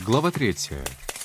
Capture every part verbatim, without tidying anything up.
Глава третья.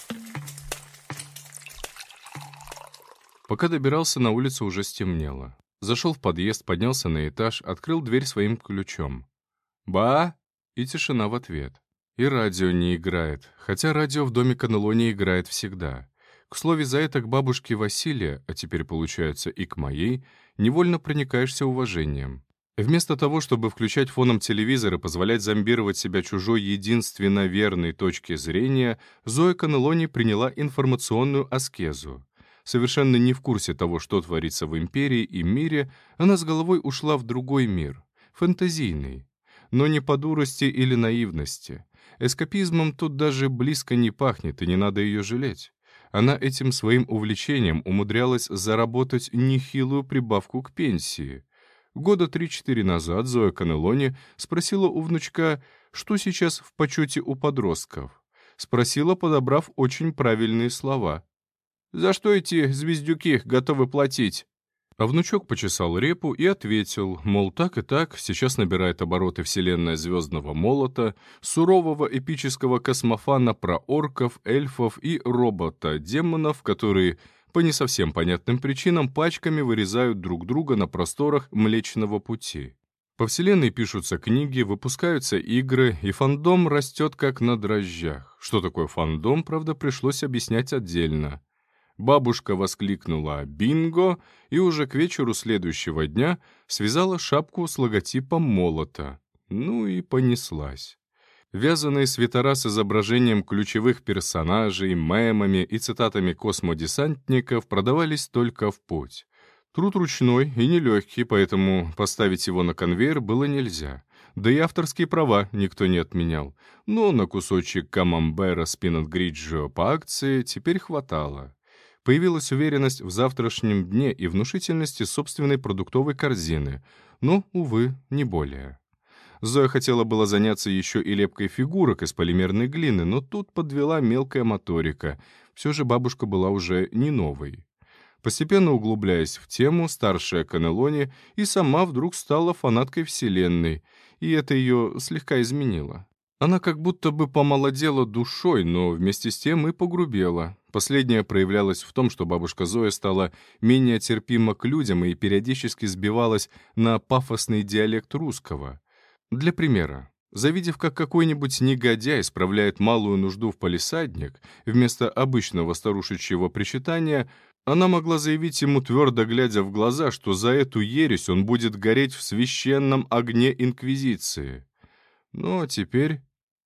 Пока добирался, на улице уже стемнело. Зашел в подъезд, поднялся на этаж, открыл дверь своим ключом. «Ба!» И тишина в ответ. И радио не играет, хотя радио в доме Канелони играет всегда. К слову, за это к бабушке Василия, а теперь, получается, и к моей, невольно проникаешься уважением. Вместо того, чтобы включать фоном телевизор и позволять зомбировать себя чужой единственно верной точки зрения, Зоя Канелони приняла информационную аскезу. Совершенно не в курсе того, что творится в империи и мире, она с головой ушла в другой мир, фэнтезийный. Но не по дурости или наивности. Эскапизмом тут даже близко не пахнет, и не надо ее жалеть. Она этим своим увлечением умудрялась заработать нехилую прибавку к пенсии. Года три-четыре назад Зоя Канелони спросила у внучка, что сейчас в почете у подростков. Спросила, подобрав очень правильные слова. «За что эти звездюки готовы платить?» А внучок почесал репу и ответил, мол, так и так, сейчас набирает обороты вселенная Звездного Молота, сурового эпического космофана про орков, эльфов и робота-демонов, которые по не совсем понятным причинам пачками вырезают друг друга на просторах Млечного Пути. По вселенной пишутся книги, выпускаются игры, и фандом растет как на дрожжах. Что такое фандом, правда, пришлось объяснять отдельно. Бабушка воскликнула «Бинго!» и уже к вечеру следующего дня связала шапку с логотипом молота. Ну и понеслась. Вязаные свитера с изображением ключевых персонажей, мемами и цитатами космодесантников продавались только в путь. Труд ручной и нелегкий, поэтому поставить его на конвейер было нельзя. Да и авторские права никто не отменял. Но на кусочек камамбера с пинот-гриджио по акции теперь хватало. Появилась уверенность в завтрашнем дне и внушительности собственной продуктовой корзины, но, увы, не более. Зоя хотела было заняться еще и лепкой фигурок из полимерной глины, но тут подвела мелкая моторика. Все же бабушка была уже не новой. Постепенно углубляясь в тему, старшая Канелони и сама вдруг стала фанаткой Вселенной, и это ее слегка изменило. Она как будто бы помолодела душой, но вместе с тем и погрубела. Последнее проявлялось в том, что бабушка Зоя стала менее терпима к людям и периодически сбивалась на пафосный диалект русского. Для примера, завидев, как какой-нибудь негодяй справляет малую нужду в палисадник, вместо обычного старушечьего причитания, она могла заявить ему, твердо глядя в глаза, что за эту ересь он будет гореть в священном огне Инквизиции. Ну, а теперь...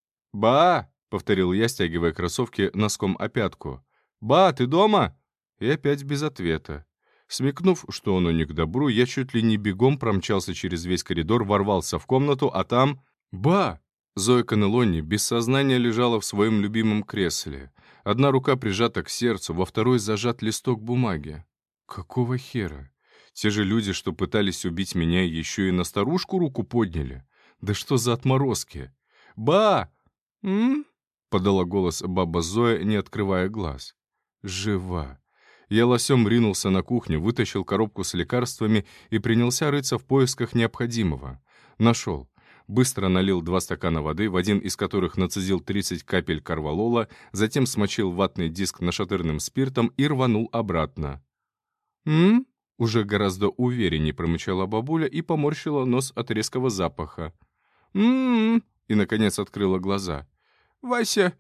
«Ба!» — повторил я, стягивая кроссовки носком о пятку. «Ба, ты дома?» И опять без ответа. Смекнув, что оно не к добру, я чуть ли не бегом промчался через весь коридор, ворвался в комнату, а там... «Ба!» Зоя Канелони без сознания лежала в своем любимом кресле. Одна рука прижата к сердцу, во второй зажат листок бумаги. Какого хера? Те же люди, что пытались убить меня, еще и на старушку руку подняли. Да что за отморозки? «Ба!» «М?» — подала голос баба Зоя, не открывая глаз. «Жива!» Я лосем ринулся на кухню, вытащил коробку с лекарствами и принялся рыться в поисках необходимого. Нашел. Быстро налил два стакана воды, в один из которых нацедил тридцать капель корвалола, затем смочил ватный диск нашатырным спиртом и рванул обратно. «М?» — уже гораздо увереннее промычала бабуля и поморщила нос от резкого запаха. «М-м-м!» и, наконец, открыла глаза. «Вася,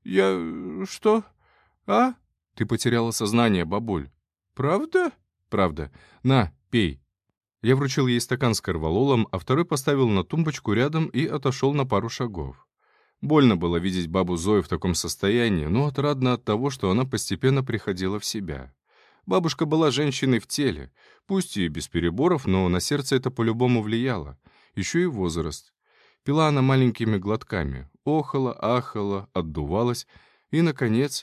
я... что? А?» «Ты потеряла сознание, бабуль». «Правда?» «Правда. На, пей». Я вручил ей стакан с корвалолом, а второй поставил на тумбочку рядом и отошел на пару шагов. Больно было видеть бабу Зою в таком состоянии, но отрадно от того, что она постепенно приходила в себя. Бабушка была женщиной в теле, пусть и без переборов, но на сердце это по-любому влияло. Еще и возраст. Пила она маленькими глотками, охала, ахала, отдувалась и, наконец...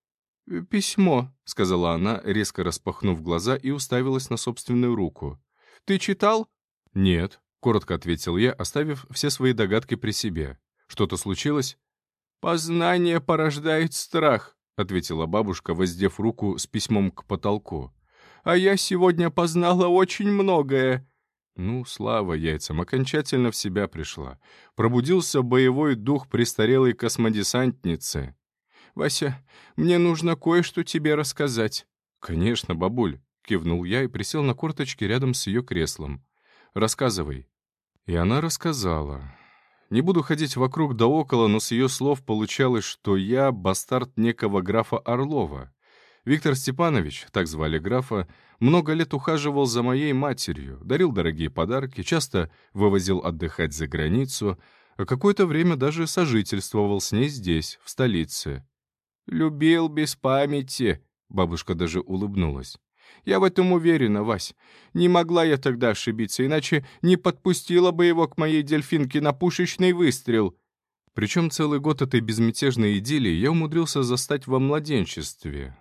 «Письмо», — сказала она, резко распахнув глаза и уставилась на собственную руку. «Ты читал?» «Нет», — коротко ответил я, оставив все свои догадки при себе. «Что-то случилось?» «Познание порождает страх», — ответила бабушка, воздев руку с письмом к потолку. «А я сегодня познала очень многое». Ну, слава яйцам, окончательно в себя пришла. Пробудился боевой дух престарелой космодесантницы. Вася, мне нужно кое-что тебе рассказать». «Конечно, бабуль», — кивнул я и присел на корточки рядом с ее креслом. «Рассказывай». И она рассказала. Не буду ходить вокруг да около, но с ее слов получалось, что я бастард некого графа Орлова. Виктор Степанович, так звали графа, много лет ухаживал за моей матерью, дарил дорогие подарки, часто вывозил отдыхать за границу, а какое-то время даже сожительствовал с ней здесь, в столице. «Любил без памяти», — бабушка даже улыбнулась. «Я в этом уверена, Вась. Не могла я тогда ошибиться, иначе не подпустила бы его к моей дельфинке на пушечный выстрел». Причем целый год этой безмятежной идиллии я умудрился застать во младенчестве.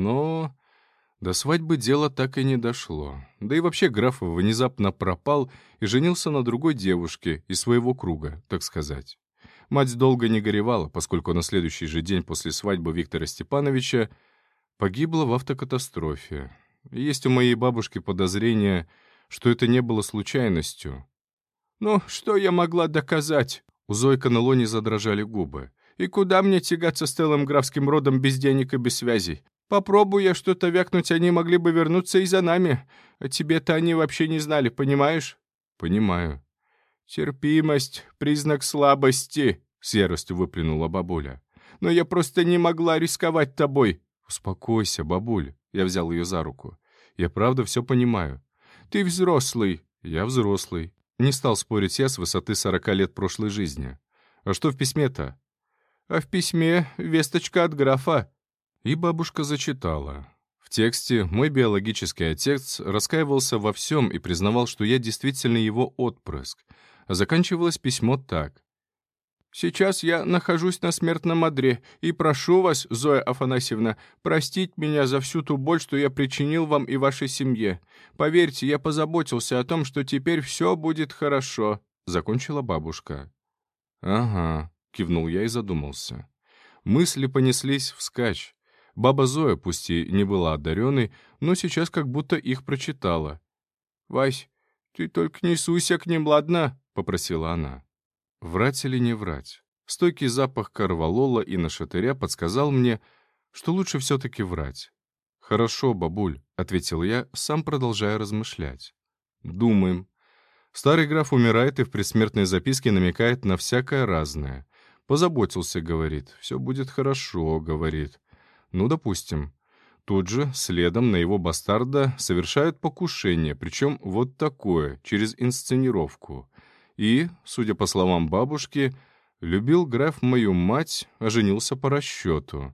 Но до свадьбы дело так и не дошло. Да и вообще граф внезапно пропал и женился на другой девушке из своего круга, так сказать. Мать долго не горевала, поскольку на следующий же день после свадьбы Виктора Степановича погибла в автокатастрофе. И есть у моей бабушки подозрение, что это не было случайностью. «Ну, что я могла доказать?» У Зои Канелони задрожали губы. «И куда мне тягаться с целым графским родом без денег и без связей? Попробуй я что-то вякнуть, они могли бы вернуться и за нами. А тебе-то они вообще не знали, понимаешь?» «Понимаю». «Терпимость — признак слабости», — с яростью выплюнула бабуля. «Но я просто не могла рисковать тобой». «Успокойся, бабуль», — я взял ее за руку. «Я правда все понимаю». «Ты взрослый». «Я взрослый». Не стал спорить я с высоты сорока лет прошлой жизни. «А что в письме-то?» «А в письме весточка от графа». И бабушка зачитала. В тексте мой биологический отец раскаивался во всем и признавал, что я действительно его отпрыск. А заканчивалось письмо так. «Сейчас я нахожусь на смертном одре и прошу вас, Зоя Афанасьевна, простить меня за всю ту боль, что я причинил вам и вашей семье. Поверьте, я позаботился о том, что теперь все будет хорошо», — закончила бабушка. «Ага», — кивнул я и задумался. Мысли понеслись вскачь. Баба Зоя, пусть и не была одаренной, но сейчас как будто их прочитала. «Вась, ты только не суйся к ним, ладно?» — попросила она. Врать или не врать? Стойкий запах корвалола и нашатыря подсказал мне, что лучше все-таки врать. «Хорошо, бабуль», — ответил я, сам продолжая размышлять. «Думаем. Старый граф умирает и в предсмертной записке намекает на всякое разное. Позаботился, говорит. Все будет хорошо, говорит. Ну, допустим. Тут же, следом на его бастарда, совершают покушение, причем вот такое, через инсценировку. И, судя по словам бабушки, любил граф мою мать, а женился по расчету.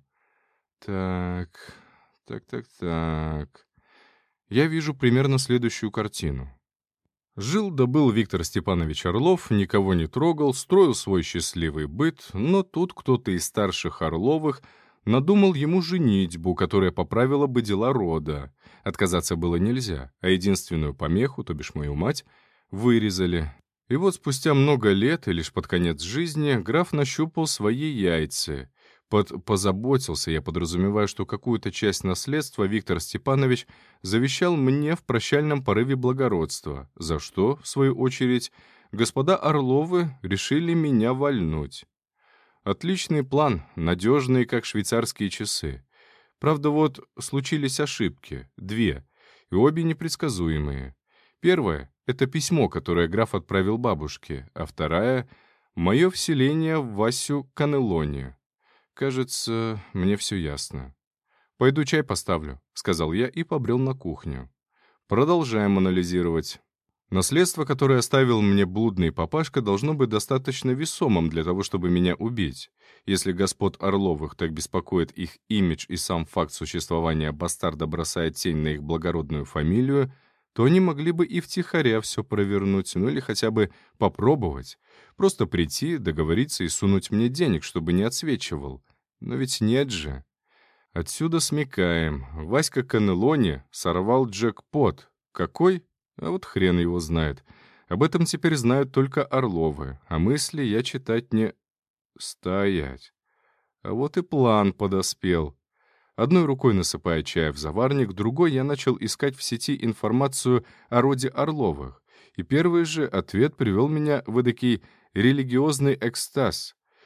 Так, так, так, так. Я вижу примерно следующую картину. Жил да был Виктор Степанович Орлов, никого не трогал, строил свой счастливый быт, но тут кто-то из старших Орловых надумал ему женитьбу, которая поправила бы дела рода. Отказаться было нельзя, а единственную помеху, то бишь мою мать, вырезали. И вот спустя много лет, и лишь под конец жизни, граф нащупал свои яйца. Под «позаботился» я подразумеваю, что какую-то часть наследства Виктор Степанович завещал мне в прощальном порыве благородства, за что, в свою очередь, господа Орловы решили меня вальнуть. Отличный план, надежный, как швейцарские часы. Правда, вот случились ошибки, две, и обе непредсказуемые. Первая — это письмо, которое граф отправил бабушке, а вторая — мое вселение в Васю Канелони. Кажется, мне все ясно. «Пойду чай поставлю», — сказал я и побрел на кухню. Продолжаем анализировать. Наследство, которое оставил мне блудный папашка, должно быть достаточно весомым для того, чтобы меня убить. Если господ Орловых так беспокоит их имидж и сам факт существования бастарда бросает тень на их благородную фамилию, то они могли бы и втихаря все провернуть, ну или хотя бы попробовать. Просто прийти, договориться и сунуть мне денег, чтобы не отсвечивал. Но ведь нет же. Отсюда смекаем. Васька Канелони сорвал джекпот. Какой? А вот хрен его знает. Об этом теперь знают только Орловы, а мысли я читать не... Стоять. А вот и план подоспел. Одной рукой насыпая чая в заварник, другой я начал искать в сети информацию о роде Орловых. И первый же ответ привел меня в эдакий религиозный экстаз.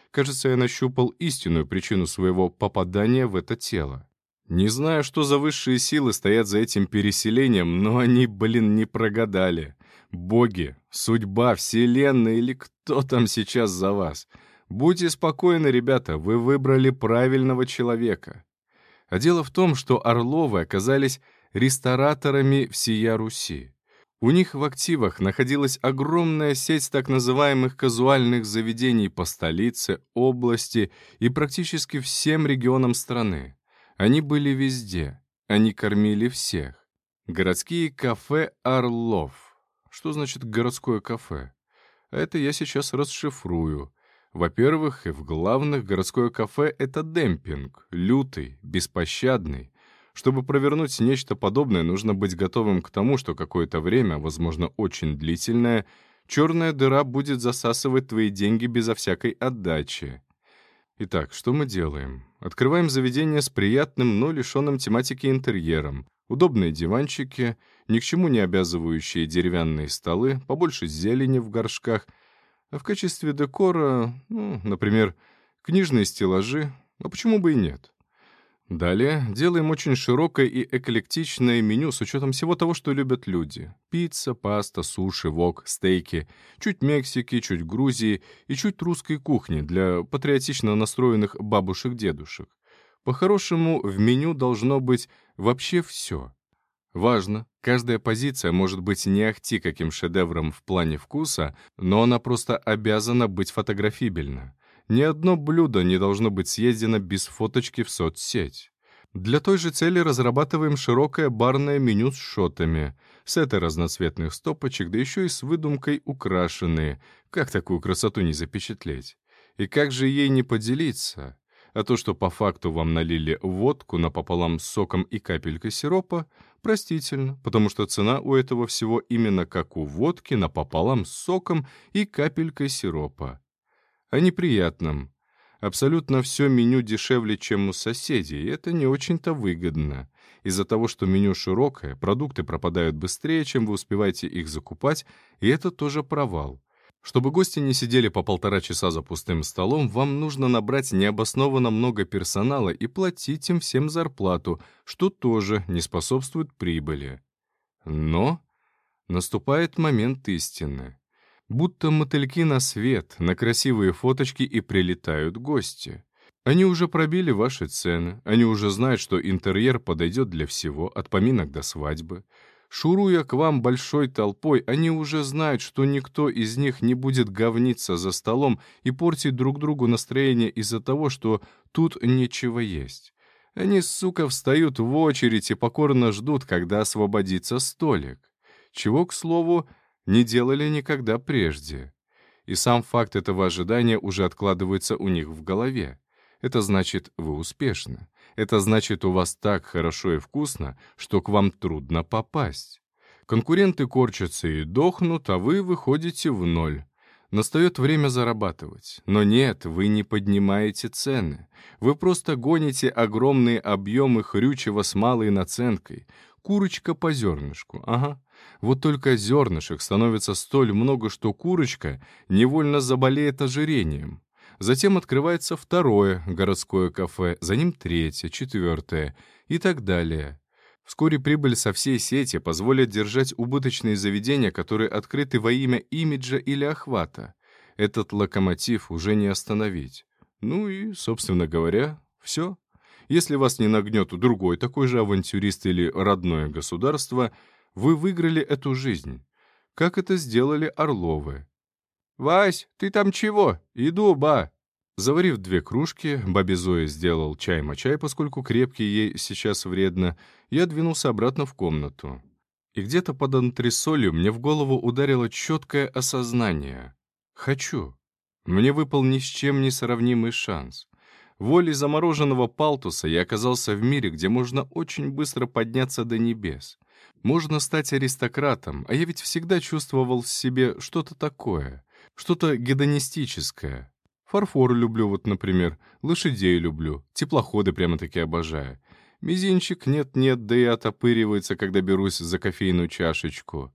Кажется, я нащупал истинную причину своего попадания в это тело. Не знаю, что за высшие силы стоят за этим переселением, но они, блин, не прогадали. Боги, судьба, вселенная или кто там сейчас за вас. Будьте спокойны, ребята, вы выбрали правильного человека. А дело в том, что Орловы оказались рестораторами всея Руси. У них в активах находилась огромная сеть так называемых казуальных заведений по столице, области и практически всем регионам страны. Они были везде, они кормили всех. Городские кафе «Орлов». Что значит «городское кафе»? Это я сейчас расшифрую. Во-первых, и в главных, городское кафе — это демпинг, лютый, беспощадный. Чтобы провернуть нечто подобное, нужно быть готовым к тому, что какое-то время, возможно, очень длительное, черная дыра будет засасывать твои деньги безо всякой отдачи. Итак, что мы делаем? Открываем заведение с приятным, но лишенным тематики интерьером. Удобные диванчики, ни к чему не обязывающие деревянные столы, побольше зелени в горшках, а в качестве декора, ну, например, книжные стеллажи, а почему бы и нет? Далее делаем очень широкое и эклектичное меню с учетом всего того, что любят люди. Пицца, паста, суши, вок, стейки, чуть Мексики, чуть Грузии и чуть русской кухни для патриотично настроенных бабушек-дедушек. По-хорошему, в меню должно быть вообще все. Важно, каждая позиция может быть не ахти каким шедевром в плане вкуса, но она просто обязана быть фотографибельна. Ни одно блюдо не должно быть съедено без фоточки в соцсеть. Для той же цели разрабатываем широкое барное меню с шотами, сеты разноцветных стопочек, да еще и с выдумкой украшенные. Как такую красоту не запечатлеть? И как же ей не поделиться? А то, что по факту вам налили водку напополам с соком и капелькой сиропа, простительно, потому что цена у этого всего именно как у водки напополам с соком и капелькой сиропа. О неприятном. Абсолютно все меню дешевле, чем у соседей, и это не очень-то выгодно. Из-за того, что меню широкое, продукты пропадают быстрее, чем вы успеваете их закупать, и это тоже провал. Чтобы гости не сидели по полтора часа за пустым столом, вам нужно набрать необоснованно много персонала и платить им всем зарплату, что тоже не способствует прибыли. Но наступает момент истины. Будто мотыльки на свет, на красивые фоточки и прилетают гости. Они уже пробили ваши цены, они уже знают, что интерьер подойдет для всего, от поминок до свадьбы. Шуруя к вам большой толпой, они уже знают, что никто из них не будет говниться за столом и портить друг другу настроение из-за того, что тут нечего есть. Они, сука, встают в очередь и покорно ждут, когда освободится столик. Чего, к слову, не делали никогда прежде. И сам факт этого ожидания уже откладывается у них в голове. Это значит, вы успешны. Это значит, у вас так хорошо и вкусно, что к вам трудно попасть. Конкуренты корчатся и дохнут, а вы выходите в ноль. Настает время зарабатывать. Но нет, вы не поднимаете цены. Вы просто гоните огромные объемы хрючева с малой наценкой. Курочка по зернышку, ага. Вот только зернышек становится столь много, что курочка невольно заболеет ожирением. Затем открывается второе городское кафе, за ним третье, четвертое и так далее. Вскоре прибыль со всей сети позволит держать убыточные заведения, которые открыты во имя имиджа или охвата. Этот локомотив уже не остановить. Ну и, собственно говоря, все. Если вас не нагнет другой такой же авантюрист или родное государство, вы выиграли эту жизнь. Как это сделали Орловы. «Вась, ты там чего? Иду, ба!» Заварив две кружки, бабе Зое сделал чай-мочай, поскольку крепкий ей сейчас вредно, я двинулся обратно в комнату. И где-то под антресолью мне в голову ударило четкое осознание. Хочу. Мне выпал ни с чем не сравнимый шанс. Волей замороженного палтуса я оказался в мире, где можно очень быстро подняться до небес. Можно стать аристократом, а я ведь всегда чувствовал в себе что-то такое, что-то гедонистическое. Фарфор люблю вот, например, лошадей люблю, теплоходы прямо-таки обожаю. Мизинчик нет-нет, да и отопыривается, когда берусь за кофейную чашечку.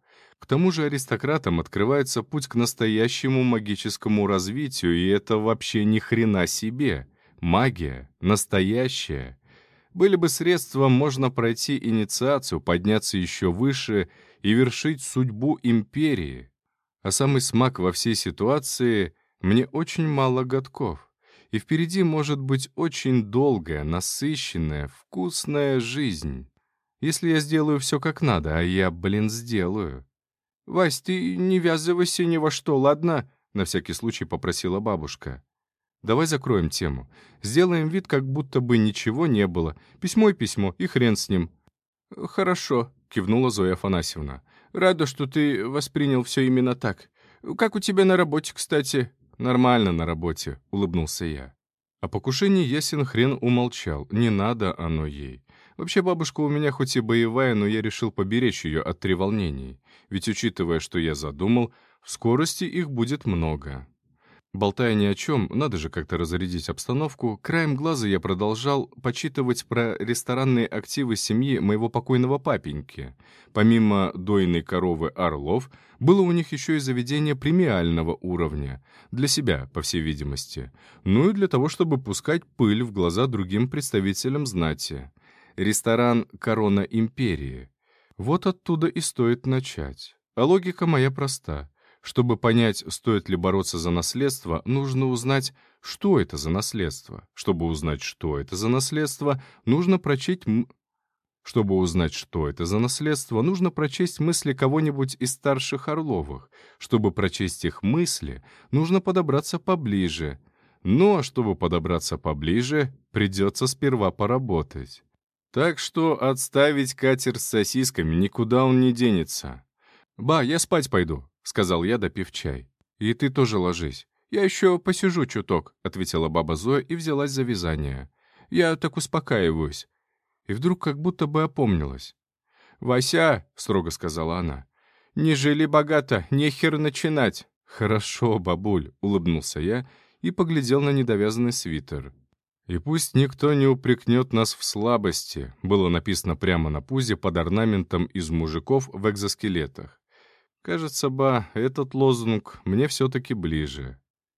К тому же аристократам открывается путь к настоящему магическому развитию, и это вообще ни хрена себе. Магия. Настоящая. Были бы средства, можно пройти инициацию, подняться еще выше и вершить судьбу империи. А самый смак во всей ситуации — мне очень мало годков. И впереди может быть очень долгая, насыщенная, вкусная жизнь. Если я сделаю все как надо, а я, блин, сделаю. «Вась, ты не ввязывайся ни во что, ладно?» — на всякий случай попросила бабушка. «Давай закроем тему. Сделаем вид, как будто бы ничего не было. Письмо и письмо, и хрен с ним». «Хорошо», — кивнула Зоя Афанасьевна. «Рада, что ты воспринял все именно так. Как у тебя на работе, кстати?» «Нормально на работе», — улыбнулся я. О покушении ясен хрен умолчал. Не надо оно ей. Вообще, бабушка у меня хоть и боевая, но я решил поберечь ее от треволнений. Ведь, учитывая, что я задумал, в скорости их будет много. Болтая ни о чем, надо же как-то разрядить обстановку, краем глаза я продолжал почитывать про ресторанные активы семьи моего покойного папеньки. Помимо дойной коровы Орлов, было у них еще и заведение премиального уровня. Для себя, по всей видимости. Ну и для того, чтобы пускать пыль в глаза другим представителям знати. Ресторан «Корона Империи». Вот оттуда и стоит начать. А логика моя проста. Чтобы понять, стоит ли бороться за наследство, нужно узнать, что это за наследство. Чтобы узнать, что это за наследство, нужно прочесть... М... Чтобы узнать, что это за наследство, нужно прочесть мысли кого-нибудь из старших Орловых. Чтобы прочесть их мысли, нужно подобраться поближе. Ну а чтобы подобраться поближе, придется сперва поработать. Так что отставить катер с сосисками, никуда он не денется. «Ба, я спать пойду», — сказал я, допив чай. «И ты тоже ложись». «Я еще посижу чуток», — ответила баба Зоя и взялась за вязание. «Я так успокаиваюсь». И вдруг как будто бы опомнилась. «Вася», — строго сказала она, — «не жили богато, нехер начинать». «Хорошо, бабуль», — улыбнулся я и поглядел на недовязанный свитер. «И пусть никто не упрекнет нас в слабости», было написано прямо на пузе под орнаментом из мужиков в экзоскелетах. Кажется, ба, этот лозунг мне все-таки ближе.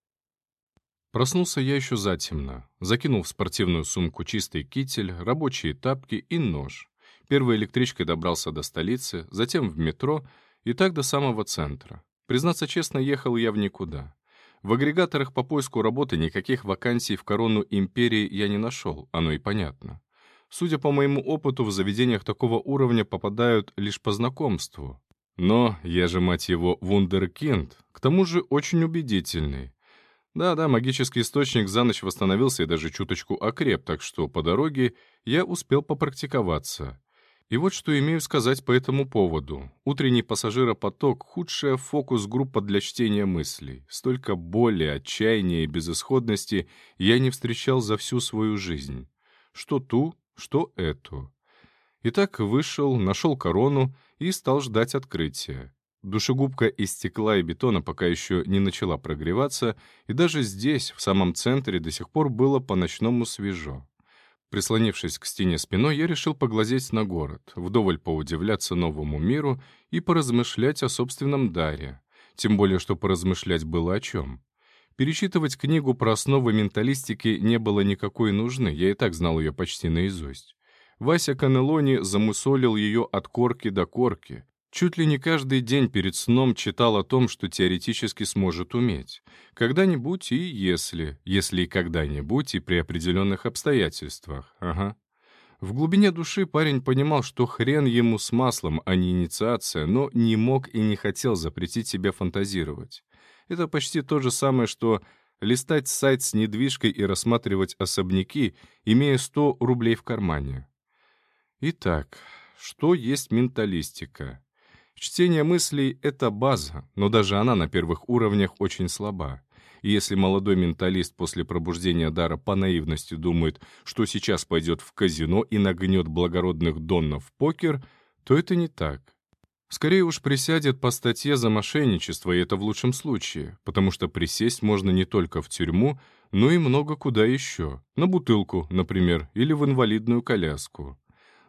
Проснулся я еще затемно. Закинул в спортивную сумку чистый китель, рабочие тапки и нож. Первой электричкой добрался до столицы, затем в метро и так до самого центра. Признаться честно, ехал я в никуда. В агрегаторах по поиску работы никаких вакансий в корону империи я не нашел, оно и понятно. Судя по моему опыту, в заведениях такого уровня попадают лишь по знакомству. Но я же, мать его, вундеркинд, к тому же очень убедительный. Да-да, магический источник за ночь восстановился и даже чуточку окреп, так что по дороге я успел попрактиковаться. И вот что имею сказать по этому поводу. Утренний пассажиропоток — худшая фокус-группа для чтения мыслей. Столько боли, отчаяния и безысходности я не встречал за всю свою жизнь. Что ту, что эту. Итак, вышел, нашел корону и стал ждать открытия. Душегубка из стекла и бетона пока еще не начала прогреваться, и даже здесь, в самом центре, до сих пор было по-ночному свежо. Прислонившись к стене спиной, я решил поглазеть на город, вдоволь поудивляться новому миру и поразмышлять о собственном даре. Тем более, что поразмышлять было о чем. Перечитывать книгу про основы менталистики не было никакой нужды, я и так знал ее почти наизусть. Вася Канелони замусолил ее от корки до корки. Чуть ли не каждый день перед сном читал о том, что теоретически сможет уметь. Когда-нибудь и если, если и когда-нибудь и при определенных обстоятельствах. Ага. В глубине души парень понимал, что хрен ему с маслом, а не инициация, но не мог и не хотел запретить себе фантазировать. Это почти то же самое, что листать сайт с недвижкой и рассматривать особняки, имея сто рублей в кармане. Итак, что есть менталистика? Чтение мыслей — это база, но даже она на первых уровнях очень слаба. И если молодой менталист после пробуждения дара по наивности думает, что сейчас пойдет в казино и нагнет благородных доннов в покер, то это не так. Скорее уж присядет по статье за мошенничество, и это в лучшем случае, потому что присесть можно не только в тюрьму, но и много куда еще. На бутылку, например, или в инвалидную коляску.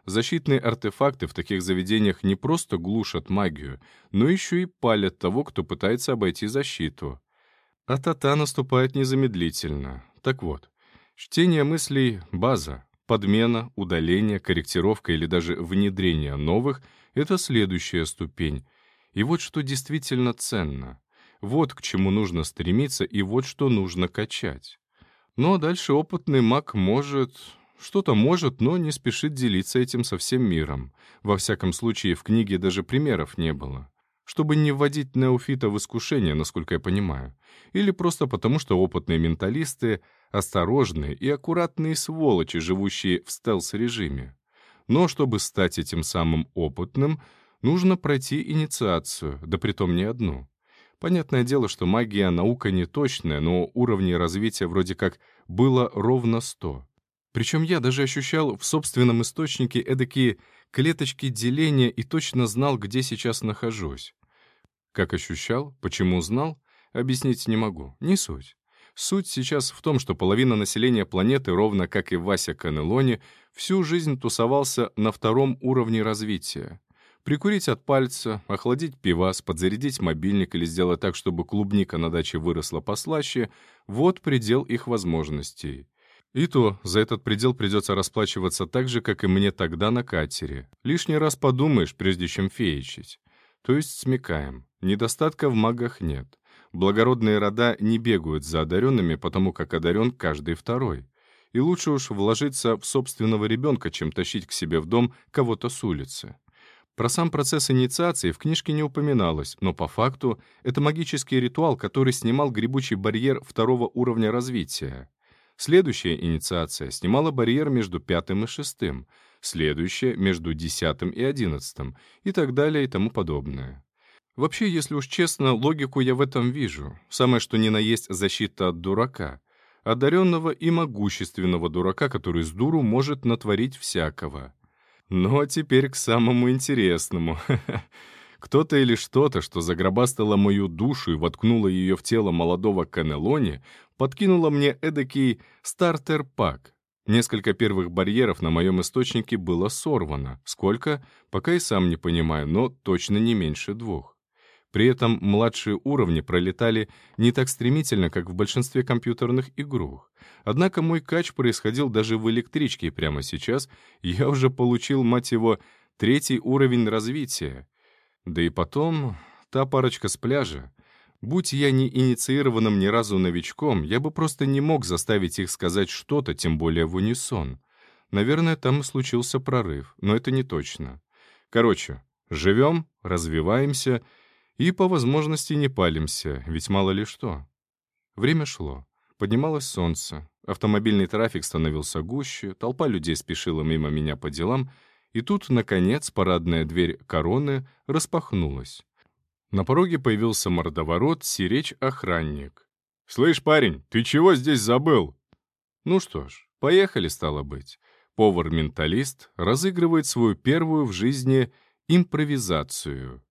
Защитные артефакты в таких заведениях не просто глушат магию, но еще и палят того, кто пытается обойти защиту. А та наступает незамедлительно. Так вот, чтение мыслей — база. Подмена, удаление, корректировка или даже внедрение новых — это следующая ступень. И вот что действительно ценно. Вот к чему нужно стремиться и вот что нужно качать. Но дальше опытный маг может... Что-то может, но не спешит делиться этим со всем миром. Во всяком случае, в книге даже примеров не было. Чтобы не вводить неофита в искушение, насколько я понимаю. Или просто потому, что опытные менталисты — осторожные и аккуратные сволочи, живущие в стелс-режиме. Но чтобы стать этим самым опытным, нужно пройти инициацию, да притом не одну. Понятное дело, что магия — наука не точная, но уровней развития вроде как было ровно сто. Причем я даже ощущал в собственном источнике эдакие клеточки деления и точно знал, где сейчас нахожусь. Как ощущал, почему знал, объяснить не могу, не суть. Суть сейчас в том, что половина населения планеты, ровно как и Вася Канелони, всю жизнь тусовался на втором уровне развития. Прикурить от пальца, охладить пивас, подзарядить мобильник или сделать так, чтобы клубника на даче выросла послаще — вот предел их возможностей. И то за этот предел придется расплачиваться так же, как и мне тогда на катере. Лишний раз подумаешь, прежде чем феечить. То есть смекаем. Недостатка в магах нет. Благородные рода не бегают за одаренными, потому как одарен каждый второй. И лучше уж вложиться в собственного ребенка, чем тащить к себе в дом кого-то с улицы. Про сам процесс инициации в книжке не упоминалось, но по факту это магический ритуал, который снимал гребучий барьер второго уровня развития. Следующая инициация снимала барьер между пятым и шестым, следующая — между десятым и одиннадцатым, и так далее и тому подобное. Вообще, если уж честно, логику я в этом вижу. Самое что ни на есть защита от дурака. Одаренного и могущественного дурака, который с дуру может натворить всякого. Ну а теперь к самому интересному. Кто-то или что-то, что загробастало мою душу и воткнуло ее в тело молодого Канелони, подкинуло мне эдакий стартер-пак. Несколько первых барьеров на моем источнике было сорвано. Сколько? Пока и сам не понимаю, но точно не меньше двух. При этом младшие уровни пролетали не так стремительно, как в большинстве компьютерных игрух. Однако мой кач происходил даже в электричке, и прямо сейчас я уже получил, мать его, третий уровень развития. Да и потом, та парочка с пляжа. Будь я не инициированным ни разу новичком, я бы просто не мог заставить их сказать что-то, тем более в унисон. Наверное, там и случился прорыв, но это не точно. Короче, живем, развиваемся и по возможности не палимся, ведь мало ли что. Время шло. Поднималось солнце, автомобильный трафик становился гуще, толпа людей спешила мимо меня по делам, и тут, наконец, парадная дверь короны распахнулась. На пороге появился мордоворот, сиречь-охранник. «Слышь, парень, ты чего здесь забыл?» Ну что ж, поехали, стало быть. Повар-менталист разыгрывает свою первую в жизни импровизацию.